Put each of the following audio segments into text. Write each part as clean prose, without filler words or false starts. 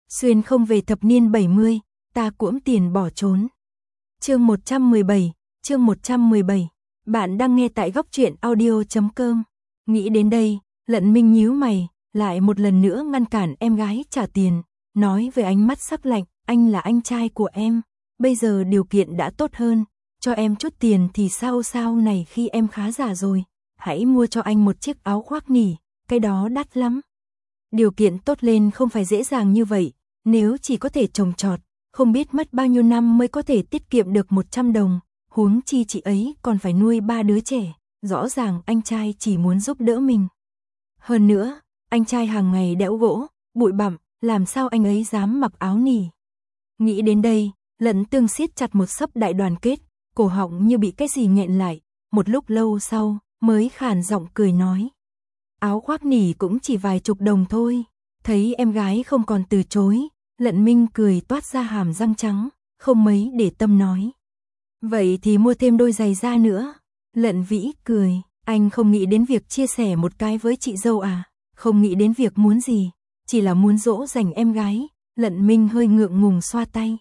Xuyên không về thập niên 70, ta cuỗm tiền bỏ trốn. Chương 117. Bạn đang nghe tại góc truyện audio.com. Nghĩ đến đây, Lận Minh nhíu mày, lại một lần nữa ngăn cản em gái trả tiền, nói với ánh mắt sắc lạnh, anh là anh trai của em, bây giờ điều kiện đã tốt hơn, cho em chút tiền thì sao này khi em khá giả rồi, hãy mua cho anh một chiếc áo khoác nỉ, cái đó đắt lắm. Điều kiện tốt lên không phải dễ dàng như vậy, nếu chỉ có thể trồng trọt, không biết mất bao nhiêu năm mới có thể tiết kiệm được 100 đồng, huống chi chị ấy còn phải nuôi 3 đứa trẻ, rõ ràng anh trai chỉ muốn giúp đỡ mình. Hơn nữa, anh trai hàng ngày đẽo gỗ, bụi bặm, làm sao anh ấy dám mặc áo nỉ. Nghĩ đến đây, Lận Tương siết chặt một xấp đại đoàn kết, cổ họng như bị cái gì nghẹn lại, một lúc lâu sau, mới khàn giọng cười nói. Áo khoác nỉ cũng chỉ vài chục đồng thôi. Thấy em gái không còn từ chối, Lận Minh cười toát ra hàm răng trắng, không mấy để tâm nói. Vậy thì mua thêm đôi giày da nữa. Lận Vĩ cười, anh không nghĩ đến việc chia sẻ một cái với chị dâu à, không nghĩ đến việc muốn gì, chỉ là muốn dỗ dành em gái. Lận Minh hơi ngượng ngùng xoa tay.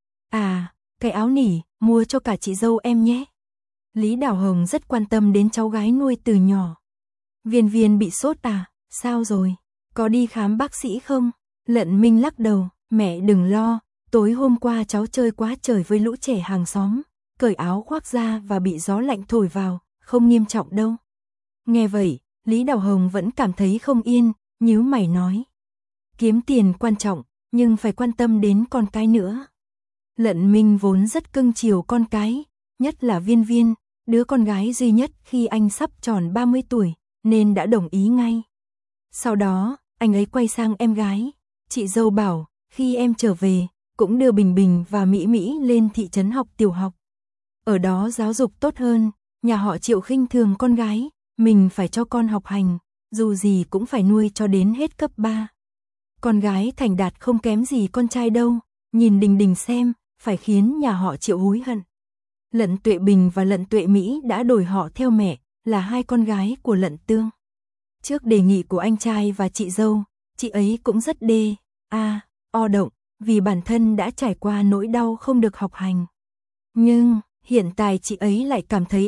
À, cái áo nỉ, mua cho cả chị dâu em nhé. Lý Đào Hồng rất quan tâm đến cháu gái nuôi từ nhỏ. Viên Viên bị sốt à, sao rồi? Có đi khám bác sĩ không? Lận Minh lắc đầu, mẹ đừng lo, tối hôm qua cháu chơi quá trời với lũ trẻ hàng xóm, cởi áo khoác ra và bị gió lạnh thổi vào, không nghiêm trọng đâu. Nghe vậy, Lý Đào Hồng vẫn cảm thấy không yên, nhíu mày nói. Kiếm tiền quan trọng, nhưng phải quan tâm đến con cái nữa. Lận Minh vốn rất cưng chiều con cái, nhất là Viên Viên, đứa con gái duy nhất khi anh sắp tròn 30 tuổi, nên đã đồng ý ngay. Sau đó, anh ấy quay sang em gái, chị dâu bảo, khi em trở về, cũng đưa Bình Bình và Mỹ Mỹ lên thị trấn học tiểu học. Ở đó giáo dục tốt hơn, nhà họ Triệu khinh thường con gái, mình phải cho con học hành, dù gì cũng phải nuôi cho đến hết cấp 3. Con gái thành đạt không kém gì con trai đâu, nhìn Đình Đình xem, phải khiến nhà họ Triệu hối hận. Lận Tuệ Bình và Lận Tuệ Mỹ đã đổi họ theo mẹ, là hai con gái của Lận Tương. Trước đề nghị của anh trai và chị dâu, chị ấy cũng rất o động, vì bản thân đã trải qua nỗi đau không được học hành. Nhưng, hiện tại chị ấy lại cảm thấy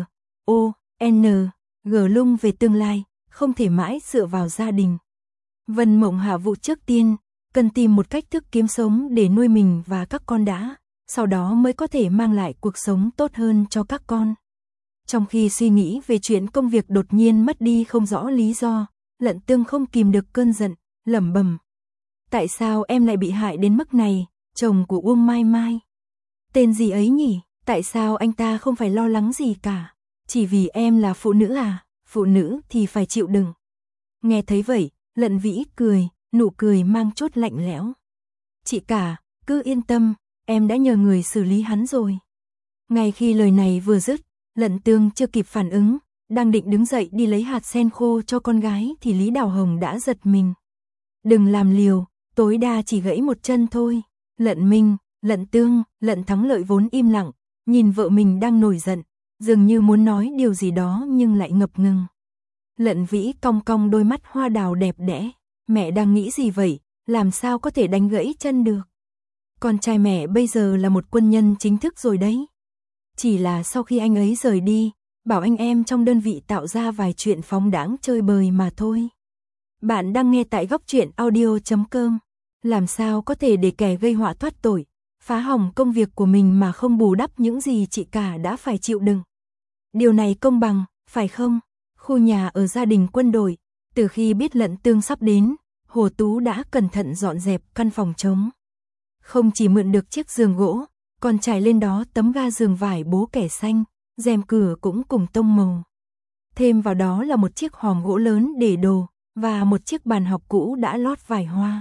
G lung về tương lai, không thể mãi dựa vào gia đình. Vân Mộng Hạ Vũ trước tiên, cần tìm một cách thức kiếm sống để nuôi mình và các con đã, sau đó mới có thể mang lại cuộc sống tốt hơn cho các con. Trong khi suy nghĩ về chuyện công việc đột nhiên mất đi không rõ lý do, Lận Tương không kìm được cơn giận, lẩm bẩm. Tại sao em lại bị hại đến mức này, chồng của Uông Mai Mai? Tên gì ấy nhỉ, tại sao anh ta không phải lo lắng gì cả? Chỉ vì em là phụ nữ à, phụ nữ thì phải chịu đựng. Nghe thấy vậy, Lận Vĩ cười, nụ cười mang chút lạnh lẽo. Chị cả, cứ yên tâm, em đã nhờ người xử lý hắn rồi. Ngay khi lời này vừa dứt, Lận Tương chưa kịp phản ứng, đang định đứng dậy đi lấy hạt sen khô cho con gái thì Lý Đào Hồng đã giật mình. Đừng làm liều, tối đa chỉ gãy một chân thôi. Lận Minh, Lận Tương, Lận Thắng Lợi vốn im lặng, nhìn vợ mình đang nổi giận, dường như muốn nói điều gì đó nhưng lại ngập ngừng. Lận Vĩ cong cong đôi mắt hoa đào đẹp đẽ, mẹ đang nghĩ gì vậy, làm sao có thể đánh gãy chân được. Con trai mẹ bây giờ là một quân nhân chính thức rồi đấy. Chỉ là sau khi anh ấy rời đi, bảo anh em trong đơn vị tạo ra vài chuyện phóng đãng chơi bời mà thôi. Bạn đang nghe tại góc truyện audio.com. Làm sao có thể để kẻ gây họa thoát tội, phá hỏng công việc của mình mà không bù đắp những gì chị cả đã phải chịu đựng. Điều này công bằng, phải không? Khu nhà ở gia đình quân đội, từ khi biết Lận Tương sắp đến, Hồ Tú đã cẩn thận dọn dẹp căn phòng trống. Không chỉ mượn được chiếc giường gỗ, còn trải lên đó tấm ga giường vải bố kẻ xanh, rèm cửa cũng cùng tông màu. Thêm vào đó là một chiếc hòm gỗ lớn để đồ, và một chiếc bàn học cũ đã lót vải hoa.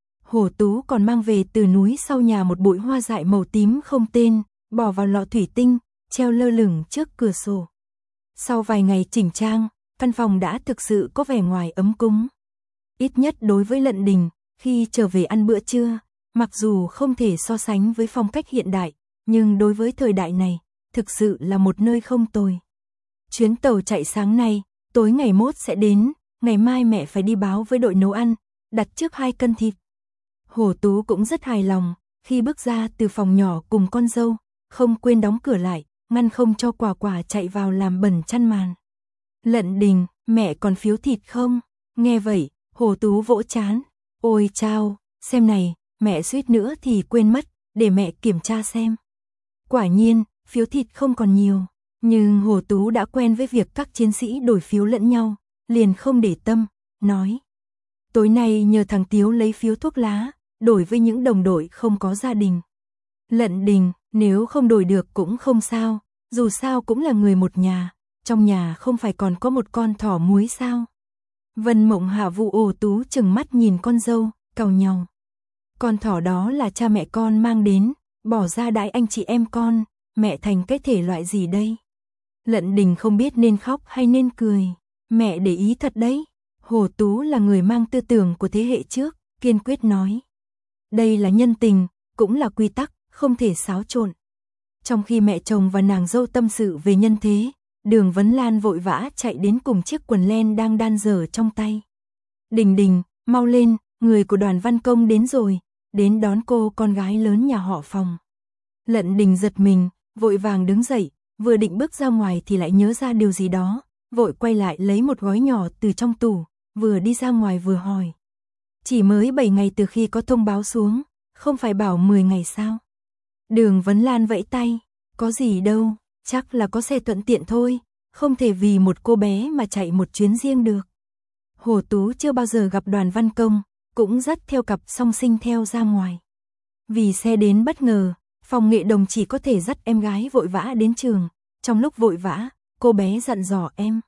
Hồ Tú còn mang về từ núi sau nhà một bụi hoa dại màu tím không tên, bỏ vào lọ thủy tinh, treo lơ lửng trước cửa sổ. Sau vài ngày chỉnh trang, căn phòng đã thực sự có vẻ ngoài ấm cúng. Ít nhất đối với Lận Đình, khi trở về ăn bữa trưa, mặc dù không thể so sánh với phong cách hiện đại, nhưng đối với thời đại này, thực sự là một nơi không tồi. Chuyến tàu chạy sáng nay, tối ngày mốt sẽ đến, ngày mai mẹ phải đi báo với đội nấu ăn, đặt trước 2 cân thịt. Hồ Tú cũng rất hài lòng, khi bước ra từ phòng nhỏ cùng con dâu, không quên đóng cửa lại, ngăn không cho Quả Quả chạy vào làm bẩn chăn màn. Lận Đình, mẹ còn phiếu thịt không? Nghe vậy, Hồ Tú vỗ trán. Ôi chao, xem này, mẹ suýt nữa thì quên mất, để mẹ kiểm tra xem. Quả nhiên, phiếu thịt không còn nhiều, nhưng Hồ Tú đã quen với việc các chiến sĩ đổi phiếu lẫn nhau, liền không để tâm, nói. Tối nay nhờ thằng Tiếu lấy phiếu thuốc lá, đổi với những đồng đội không có gia đình. Lận Đình, nếu không đổi được cũng không sao, dù sao cũng là người một nhà, trong nhà không phải còn có một con thỏ muối sao. Vân Mộng Hạ vụ Hồ Tú chừng mắt nhìn con dâu, càu nhàu. Con thỏ đó là cha mẹ con mang đến, bỏ ra đãi anh chị em con, mẹ thành cái thể loại gì đây? Lận Đình không biết nên khóc hay nên cười, mẹ để ý thật đấy. Hồ Tú là người mang tư tưởng của thế hệ trước, kiên quyết nói. Đây là nhân tình, cũng là quy tắc, không thể xáo trộn. Trong khi mẹ chồng và nàng dâu tâm sự về nhân thế, Đường Vấn Lan vội vã chạy đến cùng chiếc quần len đang đan dở trong tay. Đình Đình, mau lên, người của Đoàn Văn Công đến rồi, đến đón cô con gái lớn nhà họ Phòng. Lận Đình giật mình, vội vàng đứng dậy, vừa định bước ra ngoài thì lại nhớ ra điều gì đó, vội quay lại lấy một gói nhỏ từ trong tủ, vừa đi ra ngoài vừa hỏi. Chỉ mới 7 ngày từ khi có thông báo xuống, không phải bảo 10 ngày sao? Đường Vấn Lan vẫy tay, có gì đâu, chắc là có xe thuận tiện thôi, không thể vì một cô bé mà chạy một chuyến riêng được. Hồ Tú chưa bao giờ gặp Đoàn Văn Công, cũng dắt theo cặp song sinh theo ra ngoài. Vì xe đến bất ngờ, Phòng Nghệ Đồng chỉ có thể dắt em gái vội vã đến trường. Trong lúc vội vã, cô bé dặn dò em.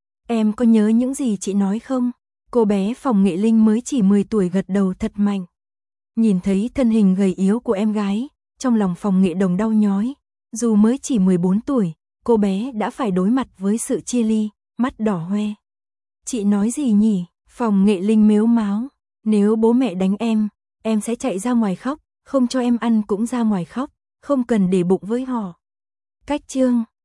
Em có nhớ những gì chị nói không? Cô bé Phòng Nghệ Linh mới chỉ 10 tuổi gật đầu thật mạnh. Nhìn thấy thân hình gầy yếu của em gái, trong lòng Phòng Nghệ Đồng đau nhói. Dù mới chỉ 14 tuổi, cô bé đã phải đối mặt với sự chia ly, mắt đỏ hoe. Chị nói gì nhỉ? Phòng Nghệ Linh mếu máo. Nếu bố mẹ đánh em sẽ chạy ra ngoài khóc, không cho em ăn cũng ra ngoài khóc, không cần để bụng với họ. Cách chương